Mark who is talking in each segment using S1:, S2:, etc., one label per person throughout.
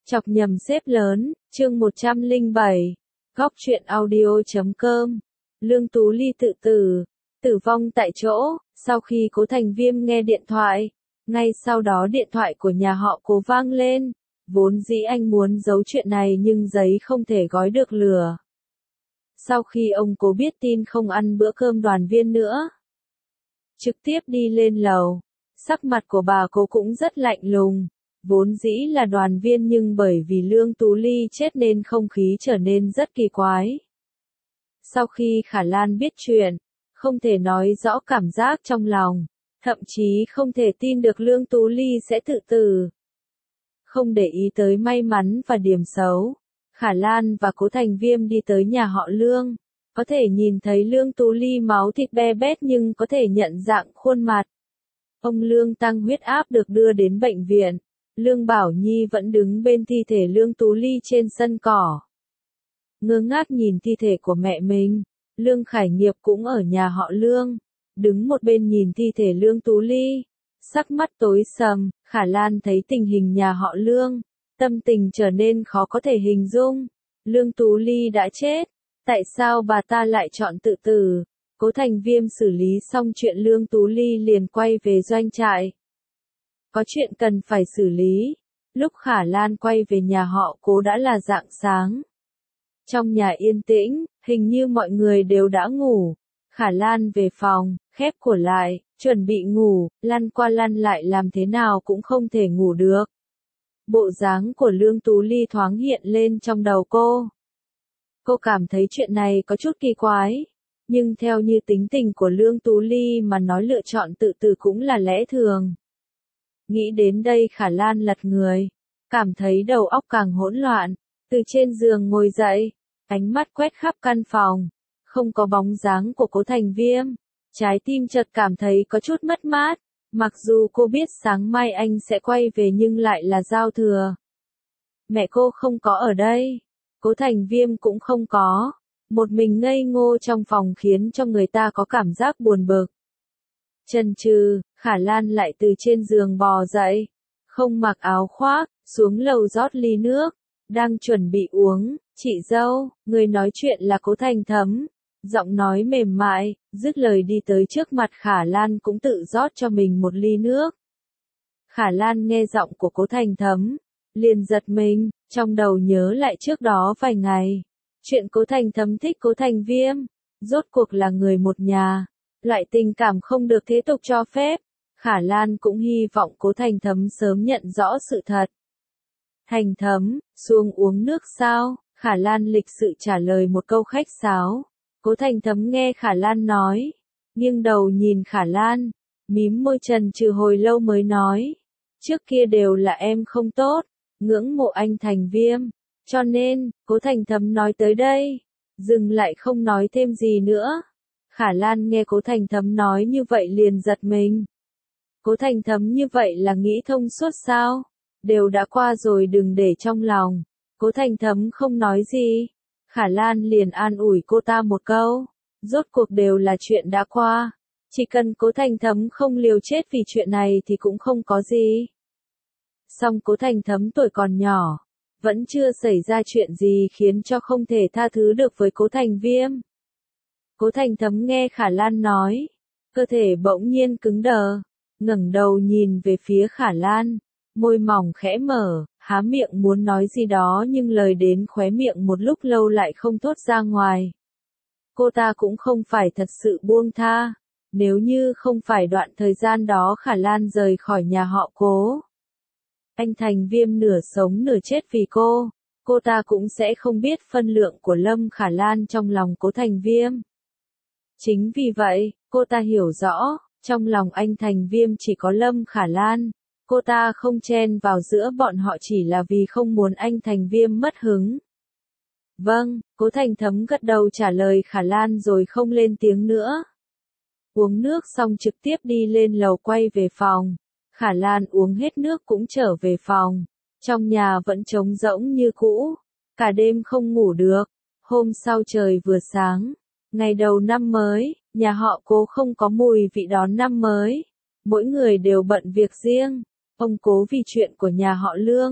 S1: Chọc nhầm xếp lớn, chương 107, góc truyện audio.com, Lương Tú Ly tự tử, tử vong tại chỗ, sau khi Cố Thành Viêm nghe điện thoại, ngay sau đó điện thoại của nhà họ Cố vang lên, vốn dĩ anh muốn giấu chuyện này nhưng giấy không thể gói được lửa. Sau khi ông Cố biết tin không ăn bữa cơm đoàn viên nữa, trực tiếp đi lên lầu, sắc mặt của bà Cố cũng rất lạnh lùng. Vốn dĩ là đoàn viên nhưng bởi vì Lương Tú Ly chết nên không khí trở nên rất kỳ quái. Sau khi Khả Lan biết chuyện, không thể nói rõ cảm giác trong lòng, thậm chí không thể tin được Lương Tú Ly sẽ tự tử. Không để ý tới may mắn và điểm xấu, Khả Lan và Cố Thành Viêm đi tới nhà họ Lương, có thể nhìn thấy Lương Tú Ly máu thịt be bét nhưng có thể nhận dạng khuôn mặt. Ông Lương tăng huyết áp được đưa đến bệnh viện. Lương Bảo Nhi vẫn đứng bên thi thể Lương Tú Ly trên sân cỏ. Ngơ ngác nhìn thi thể của mẹ mình, Lương Khải Nghiệp cũng ở nhà họ Lương, đứng một bên nhìn thi thể Lương Tú Ly. Sắc mắt tối sầm, Khả Lan thấy tình hình nhà họ Lương, tâm tình trở nên khó có thể hình dung. Lương Tú Ly đã chết, tại sao bà ta lại chọn tự tử? Cố Thành Viêm xử lý xong chuyện Lương Tú Ly liền quay về doanh trại. Có chuyện cần phải xử lý. Lúc Khả Lan quay về nhà họ Cố đã là rạng sáng. Trong nhà yên tĩnh, hình như mọi người đều đã ngủ. Khả Lan về phòng, khép cửa lại, chuẩn bị ngủ, lăn qua lăn lại làm thế nào cũng không thể ngủ được. Bộ dáng của Lương Tú Ly thoáng hiện lên trong đầu cô. Cô cảm thấy chuyện này có chút kỳ quái, nhưng theo như tính tình của Lương Tú Ly mà nói lựa chọn tự tử cũng là lẽ thường. Nghĩ đến đây Khả Lan lật người, cảm thấy đầu óc càng hỗn loạn, từ trên giường ngồi dậy, ánh mắt quét khắp căn phòng, không có bóng dáng của Cố Thành Viêm, trái tim chợt cảm thấy có chút mất mát, mặc dù cô biết sáng mai anh sẽ quay về nhưng lại là giao thừa. Mẹ cô không có ở đây, Cố Thành Viêm cũng không có, một mình ngây ngô trong phòng khiến cho người ta có cảm giác buồn bực. Chần chừ, Khả Lan lại từ trên giường bò dậy, không mặc áo khoác, xuống lầu rót ly nước, đang chuẩn bị uống. Chị dâu, người nói chuyện là Cố Thành Thấm, giọng nói mềm mại, dứt lời đi tới trước mặt Khả Lan cũng tự rót cho mình một ly nước. Khả Lan nghe giọng của Cố Thành Thấm, liền giật mình, trong đầu nhớ lại trước đó vài ngày, chuyện Cố Thành Thấm thích Cố Thành Viêm, rốt cuộc là người một nhà. Loại tình cảm không được thế tục cho phép, Khả Lan cũng hy vọng Cố Thành Thấm sớm nhận rõ sự thật. Thành Thấm, xuống uống nước sao? Khả Lan lịch sự trả lời một câu khách sáo. Cố Thành Thấm nghe Khả Lan nói, nghiêng đầu nhìn Khả Lan, mím môi trần trừ hồi lâu mới nói, trước kia đều là em không tốt, ngưỡng mộ anh Thành Viêm, cho nên, Cố Thành Thấm nói tới đây, dừng lại không nói thêm gì nữa. Khả Lan nghe Cố Thành Thấm nói như vậy liền giật mình. Cố Thành Thấm như vậy là nghĩ thông suốt sao? Đều đã qua rồi đừng để trong lòng. Cố Thành Thấm không nói gì. Khả Lan liền an ủi cô ta một câu. Rốt cuộc đều là chuyện đã qua. Chỉ cần Cố Thành Thấm không liều chết vì chuyện này thì cũng không có gì. Song Cố Thành Thấm tuổi còn nhỏ, vẫn chưa xảy ra chuyện gì khiến cho không thể tha thứ được với Cố Thành Viêm. Cố Thành Thấm nghe Khả Lan nói, cơ thể bỗng nhiên cứng đờ, ngẩng đầu nhìn về phía Khả Lan, môi mỏng khẽ mở, há miệng muốn nói gì đó nhưng lời đến khóe miệng một lúc lâu lại không thốt ra ngoài. Cô ta cũng không phải thật sự buông tha, nếu như không phải đoạn thời gian đó Khả Lan rời khỏi nhà họ Cố. Anh Thành Viêm nửa sống nửa chết vì cô ta cũng sẽ không biết phân lượng của Lâm Khả Lan trong lòng Cố Thành Viêm. Chính vì vậy, cô ta hiểu rõ, trong lòng anh Thành Viêm chỉ có Lâm Khả Lan, cô ta không chen vào giữa bọn họ chỉ là vì không muốn anh Thành Viêm mất hứng. Vâng, Cố Thành Thấm gật đầu trả lời Khả Lan rồi không lên tiếng nữa. Uống nước xong trực tiếp đi lên lầu quay về phòng, Khả Lan uống hết nước cũng trở về phòng, trong nhà vẫn trống rỗng như cũ, cả đêm không ngủ được, hôm sau trời vừa sáng. Ngày đầu năm mới, nhà họ Cố không có mùi vị đón năm mới. Mỗi người đều bận việc riêng. Ông Cố vì chuyện của nhà họ Lương,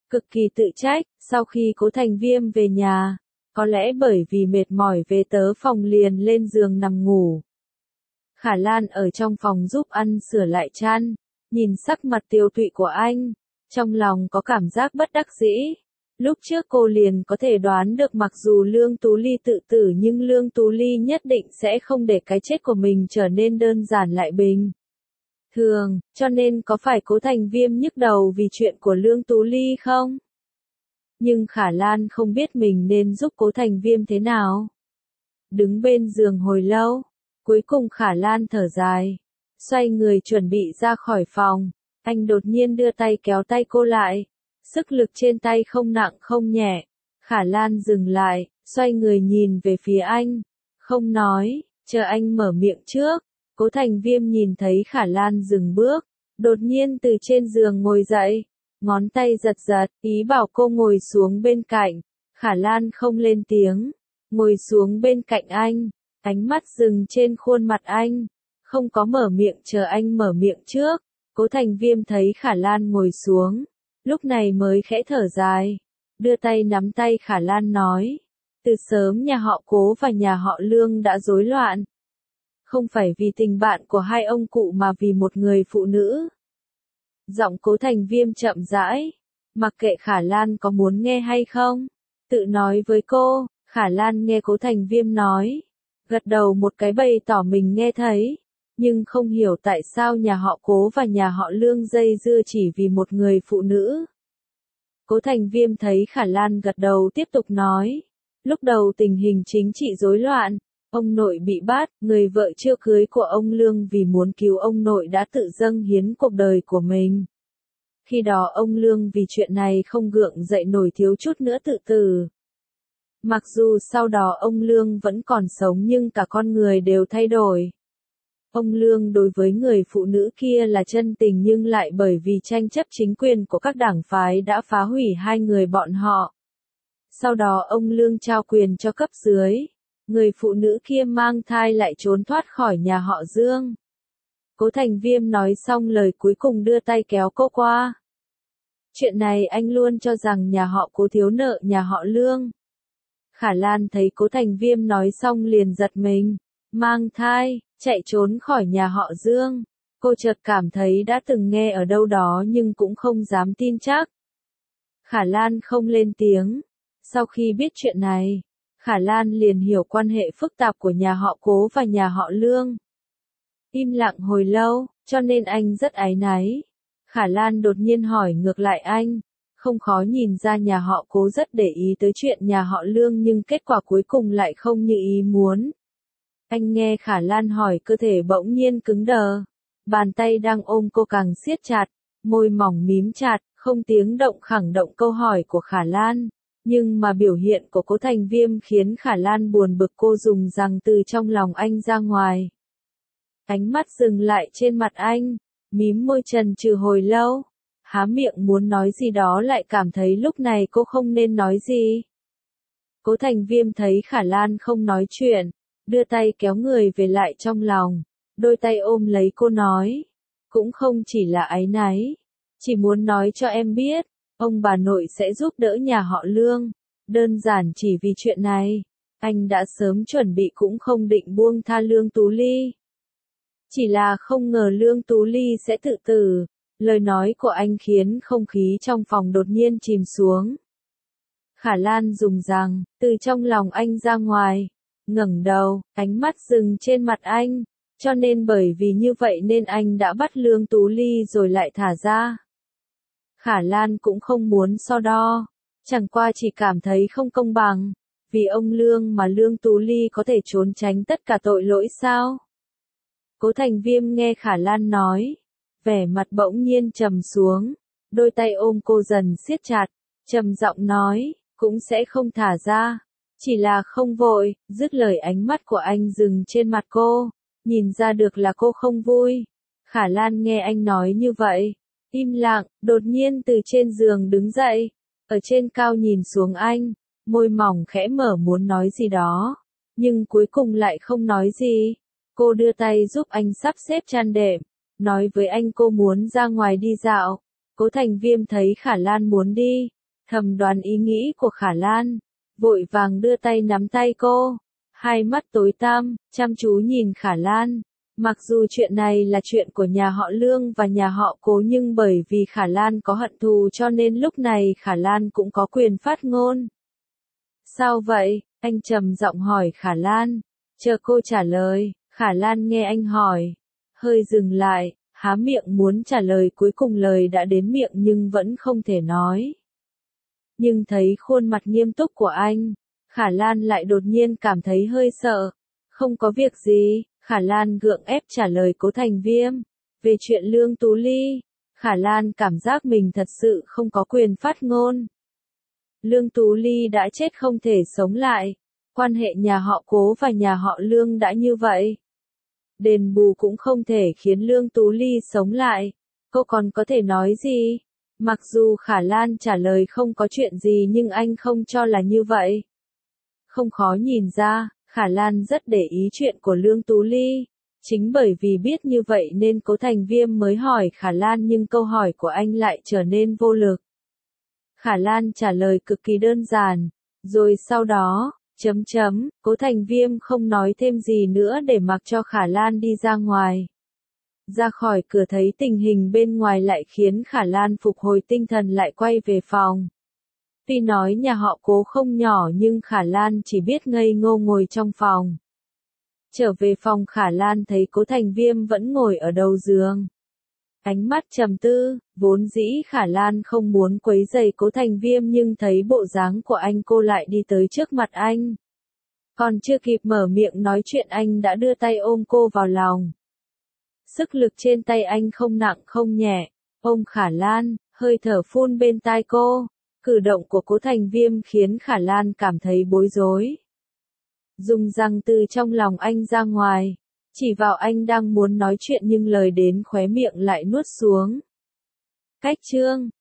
S1: cực kỳ tự trách, sau khi Cố Thành Viêm về nhà, có lẽ bởi vì mệt mỏi về tớ phòng liền lên giường nằm ngủ. Khả Lan ở trong phòng giúp ăn sửa lại chăn, nhìn sắc mặt tiêu tụy của anh, trong lòng có cảm giác bất đắc dĩ. Lúc trước cô liền có thể đoán được mặc dù Lương Tú Ly tự tử nhưng Lương Tú Ly nhất định sẽ không để cái chết của mình trở nên đơn giản lại bình thường, cho nên có phải Cố Thành Viêm nhức đầu vì chuyện của Lương Tú Ly không? Nhưng Khả Lan không biết mình nên giúp Cố Thành Viêm thế nào. Đứng bên giường hồi lâu, cuối cùng Khả Lan thở dài, xoay người chuẩn bị ra khỏi phòng, anh đột nhiên đưa tay kéo tay cô lại. Sức lực trên tay không nặng không nhẹ. Khả Lan dừng lại, xoay người nhìn về phía anh. Không nói, chờ anh mở miệng trước. Cố Thành Viêm nhìn thấy Khả Lan dừng bước, đột nhiên từ trên giường ngồi dậy. Ngón tay giật giật, ý bảo cô ngồi xuống bên cạnh. Khả Lan không lên tiếng, ngồi xuống bên cạnh anh. Ánh mắt dừng trên khuôn mặt anh. Không có mở miệng chờ anh mở miệng trước. Cố Thành Viêm thấy Khả Lan ngồi xuống. Lúc này mới khẽ thở dài, đưa tay nắm tay Khả Lan nói, từ sớm nhà họ Cố và nhà họ Lương đã rối loạn. Không phải vì tình bạn của hai ông cụ mà vì một người phụ nữ. Giọng Cố Thành Viêm chậm rãi, mặc kệ Khả Lan có muốn nghe hay không, tự nói với cô. Khả Lan nghe Cố Thành Viêm nói, gật đầu một cái bày tỏ mình nghe thấy. Nhưng không hiểu tại sao nhà họ Cố và nhà họ Lương dây dưa chỉ vì một người phụ nữ. Cố Thành Viêm thấy Khả Lan gật đầu tiếp tục nói. Lúc đầu tình hình chính trị rối loạn, ông nội bị bắt, người vợ chưa cưới của ông Lương vì muốn cứu ông nội đã tự dâng hiến cuộc đời của mình. Khi đó ông Lương vì chuyện này không gượng dậy nổi thiếu chút nữa tự tử. Mặc dù sau đó ông Lương vẫn còn sống nhưng cả con người đều thay đổi. Ông Lương đối với người phụ nữ kia là chân tình nhưng lại bởi vì tranh chấp chính quyền của các đảng phái đã phá hủy hai người bọn họ. Sau đó ông Lương trao quyền cho cấp dưới. Người phụ nữ kia mang thai lại trốn thoát khỏi nhà họ Dương. Cố Thành Viêm nói xong lời cuối cùng đưa tay kéo cô qua. Chuyện này anh luôn cho rằng nhà họ Cố thiếu nợ nhà họ Lương. Khả Lan thấy Cố Thành Viêm nói xong liền giật mình. Mang thai, chạy trốn khỏi nhà họ Dương. Cô chợt cảm thấy đã từng nghe ở đâu đó nhưng cũng không dám tin chắc. Khả Lan không lên tiếng. Sau khi biết chuyện này, Khả Lan liền hiểu quan hệ phức tạp của nhà họ Cố và nhà họ Lương. Im lặng hồi lâu, cho nên anh rất áy náy. Khả Lan đột nhiên hỏi ngược lại anh. Không khó nhìn ra nhà họ Cố rất để ý tới chuyện nhà họ Lương nhưng kết quả cuối cùng lại không như ý muốn. Anh nghe Khả Lan hỏi cơ thể bỗng nhiên cứng đờ. Bàn tay đang ôm cô càng siết chặt, môi mỏng mím chặt, không tiếng động khẳng động câu hỏi của Khả Lan. Nhưng mà biểu hiện của Cố Thành Viêm khiến Khả Lan buồn bực, cô dùng rằng từ trong lòng anh ra ngoài. Ánh mắt dừng lại trên mặt anh, mím môi chần chừ hồi lâu. Há miệng muốn nói gì đó lại cảm thấy lúc này cô không nên nói gì. Cố Thành Viêm thấy Khả Lan không nói chuyện, đưa tay kéo người về lại trong lòng, đôi tay ôm lấy cô nói, cũng không chỉ là áy náy, chỉ muốn nói cho em biết, ông bà nội sẽ giúp đỡ nhà họ Lương, đơn giản chỉ vì chuyện này, anh đã sớm chuẩn bị cũng không định buông tha Lương Tú Ly. Chỉ là không ngờ Lương Tú Ly sẽ tự tử, lời nói của anh khiến không khí trong phòng đột nhiên chìm xuống. Khả Lan dùng rằng, từ trong lòng anh ra ngoài. Ngẩng đầu, ánh mắt dừng trên mặt anh, cho nên bởi vì như vậy nên anh đã bắt Lương Tú Ly rồi lại thả ra. Khả Lan cũng không muốn so đo, chẳng qua chỉ cảm thấy không công bằng, vì ông Lương mà Lương Tú Ly có thể trốn tránh tất cả tội lỗi sao? Cố Thành Viêm nghe Khả Lan nói, vẻ mặt bỗng nhiên trầm xuống, đôi tay ôm cô dần siết chặt, trầm giọng nói, cũng sẽ không thả ra. Chỉ là không vội, dứt lời ánh mắt của anh dừng trên mặt cô, nhìn ra được là cô không vui. Khả Lan nghe anh nói như vậy, im lặng, đột nhiên từ trên giường đứng dậy, ở trên cao nhìn xuống anh, môi mỏng khẽ mở muốn nói gì đó, nhưng cuối cùng lại không nói gì. Cô đưa tay giúp anh sắp xếp chăn đệm, nói với anh cô muốn ra ngoài đi dạo. Cố Thành Viêm thấy Khả Lan muốn đi, thầm đoán ý nghĩ của Khả Lan, vội vàng đưa tay nắm tay cô, hai mắt tối tăm, chăm chú nhìn Khả Lan. Mặc dù chuyện này là chuyện của nhà họ Lương và nhà họ Cố nhưng bởi vì Khả Lan có hận thù cho nên lúc này Khả Lan cũng có quyền phát ngôn. Sao vậy? Anh trầm giọng hỏi Khả Lan. Chờ cô trả lời, Khả Lan nghe anh hỏi, hơi dừng lại, há miệng muốn trả lời, cuối cùng lời đã đến miệng nhưng vẫn không thể nói. Nhưng thấy khuôn mặt nghiêm túc của anh, Khả Lan lại đột nhiên cảm thấy hơi sợ. Không có việc gì, Khả Lan gượng ép trả lời Cố Thành Viêm. Về chuyện Lương Tú Ly, Khả Lan cảm giác mình thật sự không có quyền phát ngôn. Lương Tú Ly đã chết không thể sống lại. Quan hệ nhà họ Cố và nhà họ Lương đã như vậy. Đền bù cũng không thể khiến Lương Tú Ly sống lại. Cô còn có thể nói gì? Mặc dù Khả Lan trả lời không có chuyện gì nhưng anh không cho là như vậy. Không khó nhìn ra, Khả Lan rất để ý chuyện của Lương Tú Ly. Chính bởi vì biết như vậy nên Cố Thành Viêm mới hỏi Khả Lan nhưng câu hỏi của anh lại trở nên vô lực. Khả Lan trả lời cực kỳ đơn giản, rồi sau đó, Cố Thành Viêm không nói thêm gì nữa để mặc cho Khả Lan đi ra ngoài. Ra khỏi cửa thấy tình hình bên ngoài lại khiến Khả Lan phục hồi tinh thần lại quay về phòng. Tuy nói nhà họ Cố không nhỏ nhưng Khả Lan chỉ biết ngây ngô ngồi trong phòng. Trở về phòng Khả Lan thấy Cố Thành Viêm vẫn ngồi ở đầu giường. Ánh mắt trầm tư, vốn dĩ Khả Lan không muốn quấy rầy Cố Thành Viêm nhưng thấy bộ dáng của anh cô lại đi tới trước mặt anh. Còn chưa kịp mở miệng nói chuyện anh đã đưa tay ôm cô vào lòng. Sức lực trên tay anh không nặng không nhẹ, ôm Khả Lan, hơi thở phun bên tai cô. Cử động của Cố Thành Viêm khiến Khả Lan cảm thấy bối rối. Dùng răng từ trong lòng anh ra ngoài, chỉ vào anh đang muốn nói chuyện nhưng lời đến khóe miệng lại nuốt xuống. Cách chương